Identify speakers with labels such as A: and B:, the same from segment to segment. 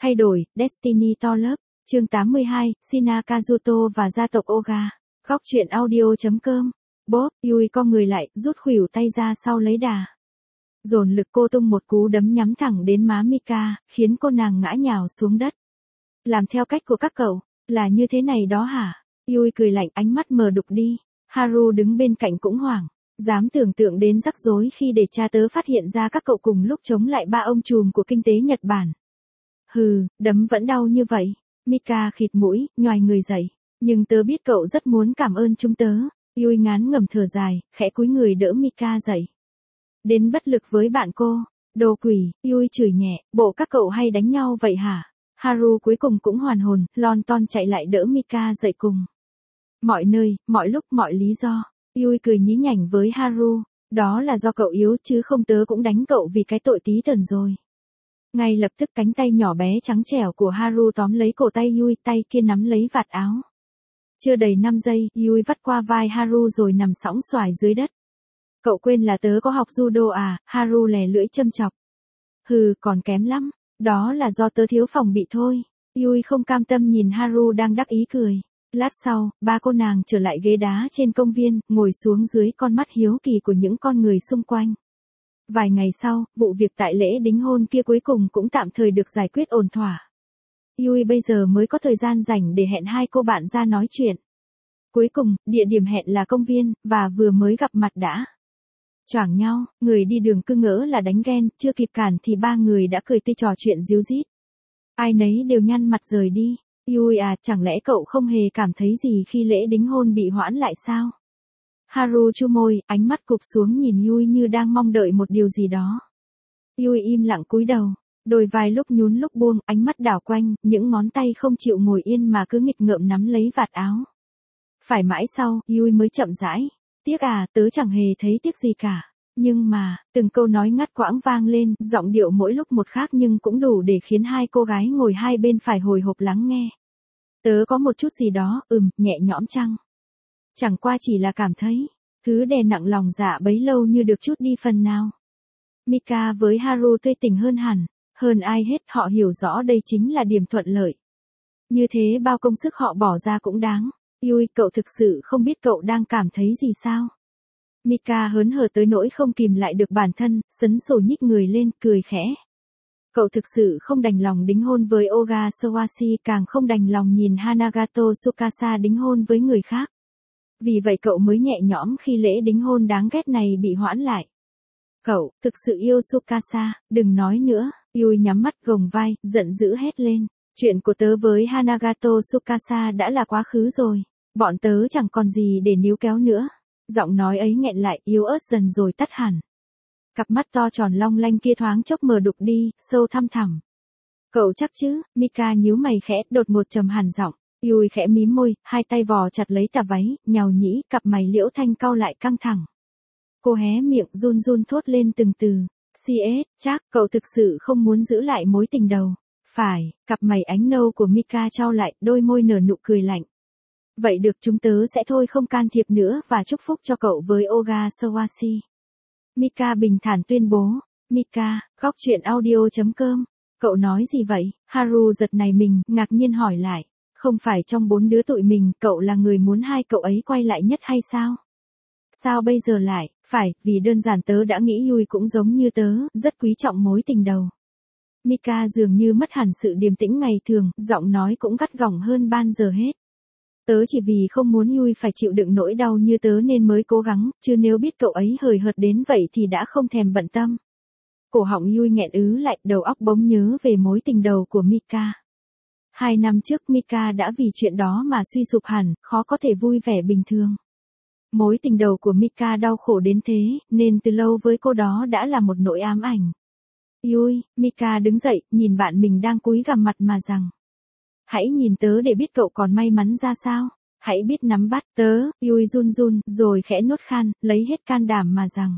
A: Thay đổi, Destiny to lớp, chương 82, Shina Kazuto và gia tộc Oga. Góc truyện audio.com. Bob, Yui co người lại, rút khuỷu tay ra sau lấy đà. Dồn lực cô tung một cú đấm nhắm thẳng đến má Mika, khiến cô nàng ngã nhào xuống đất. Làm theo cách của các cậu, là như thế này đó hả? Yui cười lạnh, ánh mắt mờ đục đi. Haru đứng bên cạnh cũng hoảng. Dám tưởng tượng đến rắc rối khi để cha tớ phát hiện ra các cậu cùng lúc chống lại ba ông trùm của kinh tế Nhật Bản. Hừ, đấm vẫn đau như vậy. Mika khịt mũi, nhoài người dậy. Nhưng tớ biết cậu rất muốn cảm ơn chúng tớ. Yui ngán ngẩm thở dài, khẽ cúi người đỡ Mika dậy. Đến bất lực với bạn cô. Đồ quỷ, Yui chửi nhẹ, bộ các cậu hay đánh nhau vậy hả? Haru cuối cùng cũng hoàn hồn, lon ton chạy lại đỡ Mika dậy cùng. Mọi nơi, mọi lúc, mọi lý do. Yui cười nhí nhảnh với Haru. Đó là do cậu yếu chứ không tớ cũng đánh cậu vì cái tội tí tần rồi. Ngay lập tức cánh tay nhỏ bé trắng trẻo của Haru tóm lấy cổ tay Yui, tay kia nắm lấy vạt áo. Chưa đầy 5 giây, Yui vắt qua vai Haru rồi nằm sõng xoài dưới đất. Cậu quên là tớ có học judo à? Haru lè lưỡi châm chọc. Hừ, còn kém lắm. Đó là do tớ thiếu phòng bị thôi. Yui không cam tâm nhìn Haru đang đắc ý cười. Lát sau, ba cô nàng trở lại ghế đá trên công viên, ngồi xuống dưới con mắt hiếu kỳ của những con người xung quanh. Vài ngày sau, vụ việc tại lễ đính hôn kia cuối cùng cũng tạm thời được giải quyết ổn thỏa. Yui bây giờ mới có thời gian rảnh để hẹn hai cô bạn ra nói chuyện. Cuối cùng, địa điểm hẹn là công viên, và vừa mới gặp mặt đã choảng nhau, người đi đường cứ ngỡ là đánh ghen, chưa kịp cản thì ba người đã cười tươi trò chuyện ríu rít. Ai nấy đều nhăn mặt rời đi. Yui à, chẳng lẽ cậu không hề cảm thấy gì khi lễ đính hôn bị hoãn lại sao? Haru chu môi, ánh mắt cụp xuống nhìn Yui như đang mong đợi một điều gì đó. Yui im lặng cúi đầu, đôi vai lúc nhún lúc buông, ánh mắt đảo quanh, những ngón tay không chịu ngồi yên mà cứ nghịch ngợm nắm lấy vạt áo. Phải mãi sau, Yui mới chậm rãi. Tiếc à, tớ chẳng hề thấy tiếc gì cả. Nhưng mà, từng câu nói ngắt quãng vang lên, giọng điệu mỗi lúc một khác nhưng cũng đủ để khiến hai cô gái ngồi hai bên phải hồi hộp lắng nghe. Tớ có một chút gì đó, nhẹ nhõm chăng? Chẳng qua chỉ là cảm thấy, thứ đè nặng lòng dạ bấy lâu như được trút đi phần nào. Mika với Haru tươi tỉnh hơn hẳn, hơn ai hết họ hiểu rõ đây chính là điểm thuận lợi. Như thế bao công sức họ bỏ ra cũng đáng. Yui, cậu thực sự không biết cậu đang cảm thấy gì sao? Mika hớn hở tới nỗi không kìm lại được bản thân, sấn sổ nhích người lên, cười khẽ. Cậu thực sự không đành lòng đính hôn với Oga Sawasi, càng không đành lòng nhìn Hanagato Tsukasa đính hôn với người khác. Vì vậy cậu mới nhẹ nhõm khi lễ đính hôn đáng ghét này bị hoãn lại. Cậu, thực sự yêu Tsukasa, đừng nói nữa. Yui nhắm mắt gồng vai, giận dữ hét lên. Chuyện của tớ với Hanagato Tsukasa đã là quá khứ rồi. Bọn tớ chẳng còn gì để níu kéo nữa. Giọng nói ấy nghẹn lại, yếu ớt dần rồi tắt hẳn. Cặp mắt to tròn long lanh kia thoáng chốc mờ đục đi, sâu thăm thẳm. Cậu chắc chứ? Mika nhíu mày khẽ, đột ngột trầm hẳn giọng. Yui khẽ mím môi, hai tay vò chặt lấy tà váy, nhàu nhĩ, cặp mày liễu thanh cau lại căng thẳng. Cô hé miệng run run thốt lên từng từ. CS, chắc, cậu thực sự không muốn giữ lại mối tình đầu. Phải, cặp mày ánh nâu của Mika trao lại, đôi môi nở nụ cười lạnh. Vậy được, chúng tớ sẽ thôi không can thiệp nữa và chúc phúc cho cậu với Oga Sawasi. Mika bình thản tuyên bố. Mika, góc truyện audio.com. Cậu nói gì vậy? Haru giật nảy mình, ngạc nhiên hỏi lại. Không phải trong 4 đứa tụi mình, cậu là người muốn hai cậu ấy quay lại nhất hay sao? Sao bây giờ lại? Phải, vì đơn giản tớ đã nghĩ Yui cũng giống như tớ, rất quý trọng mối tình đầu. Mika dường như mất hẳn sự điềm tĩnh ngày thường, giọng nói cũng gắt gỏng hơn ban giờ hết. Tớ chỉ vì không muốn Yui phải chịu đựng nỗi đau như tớ nên mới cố gắng, chứ nếu biết cậu ấy hời hợt đến vậy thì đã không thèm bận tâm. Cổ họng Yui nghẹn ứ lại, đầu óc bỗng nhớ về mối tình đầu của Mika. 2 năm trước Mika đã vì chuyện đó mà suy sụp hẳn, khó có thể vui vẻ bình thường. Mối tình đầu của Mika đau khổ đến thế, nên từ lâu với cô đó đã là một nỗi ám ảnh. Yui, Mika đứng dậy, nhìn bạn mình đang cúi gằm mặt mà rằng. Hãy nhìn tớ để biết cậu còn may mắn ra sao. Hãy biết nắm bắt tớ. Yui run run, rồi khẽ nuốt khan, lấy hết can đảm mà rằng.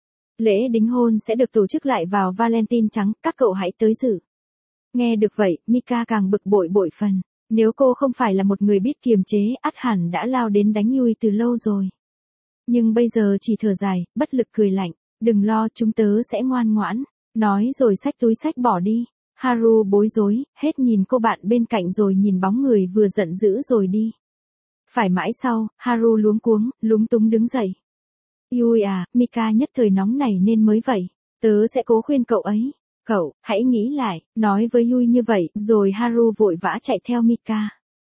A: Lễ đính hôn sẽ được tổ chức lại vào Valentine trắng, các cậu hãy tới dự. Nghe được vậy, Mika càng bực bội bội phần. Nếu cô không phải là một người biết kiềm chế, ắt hẳn đã lao đến đánh Yui từ lâu rồi. Nhưng bây giờ chỉ thở dài, bất lực cười lạnh. Đừng lo, chúng tớ sẽ ngoan ngoãn. Nói rồi xách túi xách bỏ đi. Haru bối rối, hết nhìn cô bạn bên cạnh rồi nhìn bóng người vừa giận dữ rồi đi. Phải mãi sau, Haru luống cuống, lúng túng đứng dậy. Yui à, Mika nhất thời nóng này nên mới vậy. Tớ sẽ cố khuyên cậu ấy. Cậu, hãy nghĩ lại, nói với Yui như vậy, rồi Haru vội vã chạy theo Mika.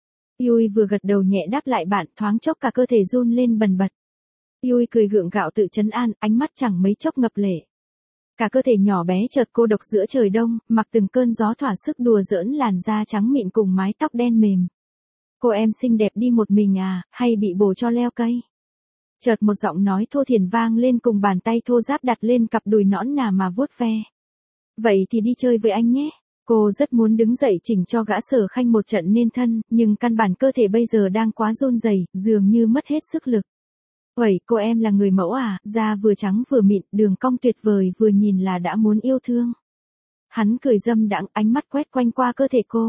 A: Yui vừa gật đầu nhẹ đáp lại bạn, thoáng chốc cả cơ thể run lên bần bật. Yui cười gượng gạo tự trấn an, ánh mắt chẳng mấy chốc ngập lệ. Cả cơ thể nhỏ bé chợt cô độc giữa trời đông, mặc từng cơn gió thỏa sức đùa giỡn làn da trắng mịn cùng mái tóc đen mềm. Cô em xinh đẹp đi một mình à, hay bị bồ cho leo cây? Chợt một giọng nói thô thiển vang lên cùng bàn tay thô ráp đặt lên cặp đùi nõn nà mà vuốt ve. Vậy thì đi chơi với anh nhé. Cô rất muốn đứng dậy chỉnh cho gã Sở Khanh một trận nên thân, nhưng căn bản cơ thể bây giờ đang quá run rẩy, dường như mất hết sức lực. Uầy, cô em là người mẫu à, da vừa trắng vừa mịn, đường cong tuyệt vời vừa nhìn là đã muốn yêu thương. Hắn cười dâm đãng, ánh mắt quét quanh qua cơ thể cô.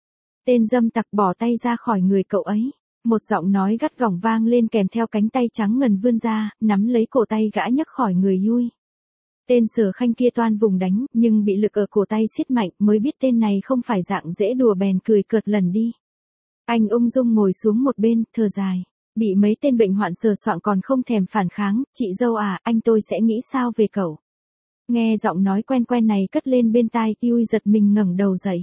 A: Tên dâm tặc bỏ tay ra khỏi người cậu ấy. Một giọng nói gắt gỏng vang lên kèm theo cánh tay trắng ngần vươn ra, nắm lấy cổ tay gã nhấc khỏi người Yui. Tên Sở Khanh kia toan vùng đánh, nhưng bị lực ở cổ tay siết mạnh mới biết tên này không phải dạng dễ đùa bèn cười cợt lần đi. Anh ung dung ngồi xuống một bên, thở dài. Bị mấy tên bệnh hoạn sờ soạng còn không thèm phản kháng, chị dâu à, anh tôi sẽ nghĩ sao về cậu. Nghe giọng nói quen quen này cất lên bên tai, Yui giật mình ngẩng đầu dậy.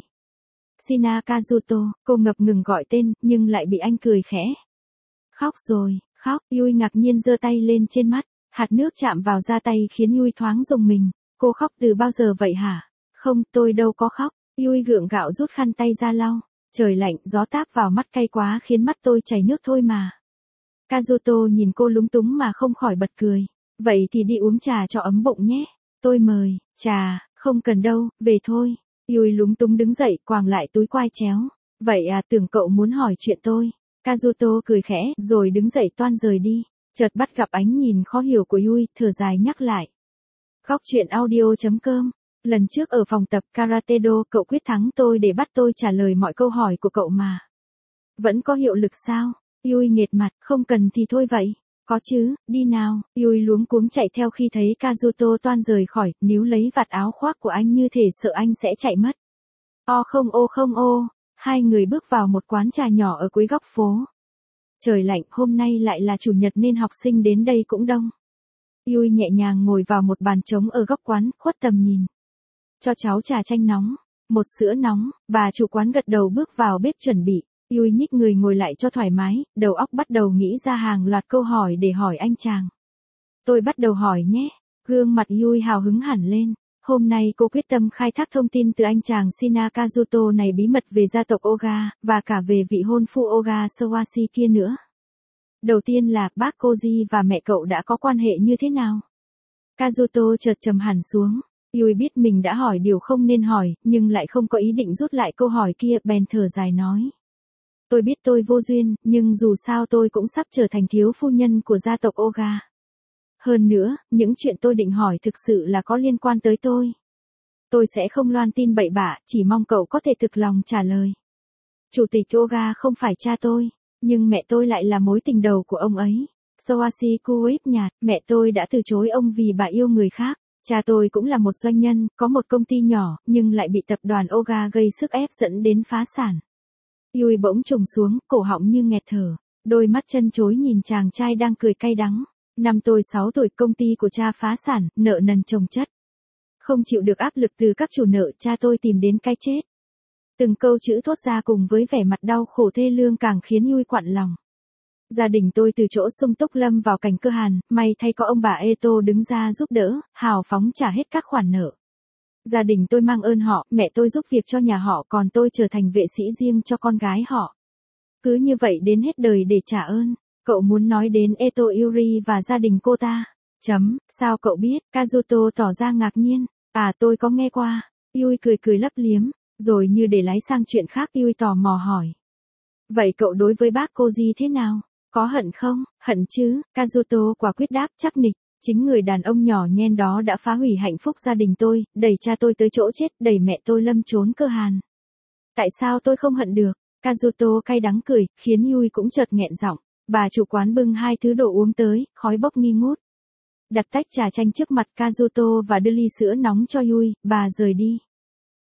A: Shina Kazuto, cô ngập ngừng gọi tên, nhưng lại bị anh cười khẽ. Khóc rồi, khóc, Yui ngạc nhiên giơ tay lên trên mắt, hạt nước chạm vào da tay khiến Yui thoáng rùng mình. Cô khóc từ bao giờ vậy hả? Không, tôi đâu có khóc. Yui gượng gạo rút khăn tay ra lau. Trời lạnh, gió táp vào mắt cay quá khiến mắt tôi chảy nước thôi mà. Kazuto nhìn cô lúng túng mà không khỏi bật cười. Vậy thì đi uống trà cho ấm bụng nhé. Tôi mời, trà, không cần đâu, về thôi. Yui lúng túng đứng dậy, quàng lại túi quai chéo. Vậy à, tưởng cậu muốn hỏi chuyện tôi. Kazuto cười khẽ, rồi đứng dậy toan rời đi. Chợt bắt gặp ánh nhìn khó hiểu của Yui, thở dài nhắc lại. Góc truyện audio.com. Lần trước ở phòng tập Karate Do, cậu quyết thắng tôi để bắt tôi trả lời mọi câu hỏi của cậu mà. Vẫn có hiệu lực sao? Yui nghệt mặt, không cần thì thôi vậy. Có chứ, đi nào. Yui luống cuống chạy theo khi thấy Kazuto toan rời khỏi, níu lấy vạt áo khoác của anh như thể sợ anh sẽ chạy mất. Không ô. Hai người bước vào một quán trà nhỏ ở cuối góc phố. Trời lạnh, hôm nay lại là chủ nhật nên học sinh đến đây cũng đông. Yui nhẹ nhàng ngồi vào một bàn trống ở góc quán, khuất tầm nhìn. Cho cháu trà chanh nóng, một sữa nóng, bà chủ quán gật đầu bước vào bếp chuẩn bị. Yui nhích người ngồi lại cho thoải mái, đầu óc bắt đầu nghĩ ra hàng loạt câu hỏi để hỏi anh chàng. Tôi bắt đầu hỏi nhé. Gương mặt Yui hào hứng hẳn lên. Hôm nay cô quyết tâm khai thác thông tin từ anh chàng Shina Kazuto này bí mật về gia tộc Oga, và cả về vị hôn phu Oga Sawasi kia nữa. Đầu tiên là bác Koji và mẹ cậu đã có quan hệ như thế nào? Kazuto chợt trầm hẳn xuống. Yui biết mình đã hỏi điều không nên hỏi, nhưng lại không có ý định rút lại câu hỏi kia, bèn thở dài nói. Tôi biết tôi vô duyên, nhưng dù sao tôi cũng sắp trở thành thiếu phu nhân của gia tộc Oga. Hơn nữa, những chuyện tôi định hỏi thực sự là có liên quan tới tôi. Tôi sẽ không loan tin bậy bạ, chỉ mong cậu có thể thực lòng trả lời. Chủ tịch Oga không phải cha tôi, nhưng mẹ tôi lại là mối tình đầu của ông ấy. Sawasi Kuip nhạt, mẹ tôi đã từ chối ông vì bà yêu người khác. Cha tôi cũng là một doanh nhân, có một công ty nhỏ, nhưng lại bị tập đoàn Oga gây sức ép dẫn đến phá sản. Yui bỗng trùng xuống, cổ họng như nghẹt thở. Đôi mắt chân chối nhìn chàng trai đang cười cay đắng. Năm tôi 6 tuổi, công ty của cha phá sản, nợ nần chồng chất. Không chịu được áp lực từ các chủ nợ, cha tôi tìm đến cái chết. Từng câu chữ thốt ra cùng với vẻ mặt đau khổ thê lương càng khiến Yui quặn lòng. Gia đình tôi từ chỗ sung túc lâm vào cảnh cơ hàn, may thay có ông bà Eto đứng ra giúp đỡ, hào phóng trả hết các khoản nợ. Gia đình tôi mang ơn họ, mẹ tôi giúp việc cho nhà họ, còn tôi trở thành vệ sĩ riêng cho con gái họ. Cứ như vậy đến hết đời để trả ơn. Cậu muốn nói đến Eto Yuri và gia đình cô ta? Sao cậu biết? Kazuto tỏ ra ngạc nhiên. À, tôi có nghe qua. Yui cười lấp liếm, rồi như để lái sang chuyện khác, Yui tò mò hỏi. Vậy cậu đối với bác Koji thế nào? Có hận không? Hận chứ, Kazuto quả quyết đáp chắc nịch. Chính người đàn ông nhỏ nhen đó đã phá hủy hạnh phúc gia đình tôi, đẩy cha tôi tới chỗ chết, đẩy mẹ tôi lâm chốn cơ hàn. Tại sao tôi không hận được? Kazuto cay đắng cười, khiến Yui cũng chợt nghẹn giọng. Bà chủ quán bưng hai thứ đồ uống tới, khói bốc nghi ngút. Đặt tách trà chanh trước mặt Kazuto và đưa ly sữa nóng cho Yui, bà rời đi.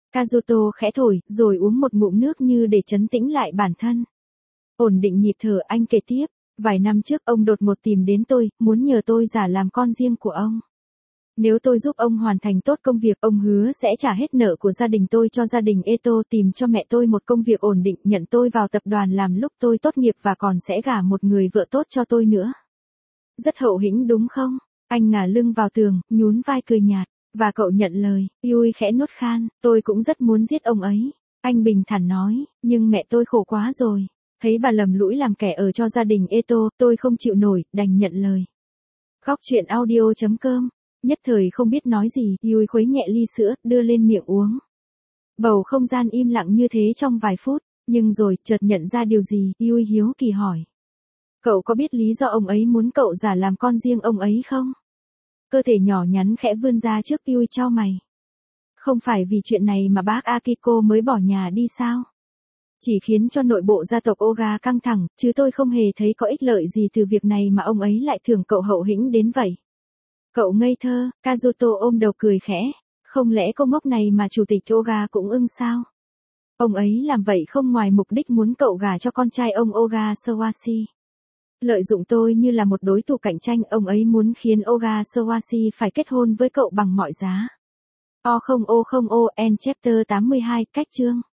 A: Kazuto khẽ thổi, rồi uống một ngụm nước như để trấn tĩnh lại bản thân. Ổn định nhịp thở, anh kể tiếp. Vài năm trước ông đột ngột tìm đến tôi, muốn nhờ tôi giả làm con riêng của ông. Nếu tôi giúp ông hoàn thành tốt công việc, ông hứa sẽ trả hết nợ của gia đình tôi cho gia đình Eto, tìm cho mẹ tôi một công việc ổn định, nhận tôi vào tập đoàn làm lúc tôi tốt nghiệp và còn sẽ gả một người vợ tốt cho tôi nữa. Rất hậu hĩnh đúng không? Anh ngả lưng vào tường, nhún vai cười nhạt. Và cậu nhận lời. Yui khẽ nuốt khan, tôi cũng rất muốn giết ông ấy. Anh bình thản nói, nhưng mẹ tôi khổ quá rồi. Thấy bà lầm lũi làm kẻ ở cho gia đình Eto, tôi không chịu nổi, đành nhận lời. Góc truyện audio.com. Nhất thời không biết nói gì, Yui khuấy nhẹ ly sữa, đưa lên miệng uống. Bầu không gian im lặng như thế trong vài phút, nhưng rồi, chợt nhận ra điều gì, Yui hiếu kỳ hỏi. Cậu có biết lý do ông ấy muốn cậu giả làm con riêng ông ấy không? Cơ thể nhỏ nhắn khẽ vươn ra trước, Yui chau mày. Không phải vì chuyện này mà bác Akiko mới bỏ nhà đi sao? Chỉ khiến cho nội bộ gia tộc Oga căng thẳng, chứ tôi không hề thấy có ích lợi gì từ việc này mà ông ấy lại thưởng cậu hậu hĩnh đến vậy. Cậu ngây thơ, Kazuto ôm đầu cười khẽ. Không lẽ cô ngốc này mà chủ tịch Oga cũng ưng sao? Ông ấy làm vậy không ngoài mục đích muốn cậu gả cho con trai ông Oga Sawasi. Lợi dụng tôi như là một đối thủ cạnh tranh, ông ấy muốn khiến Oga Sawasi phải kết hôn với cậu bằng mọi giá. O không O, End chapter 82, cách chương.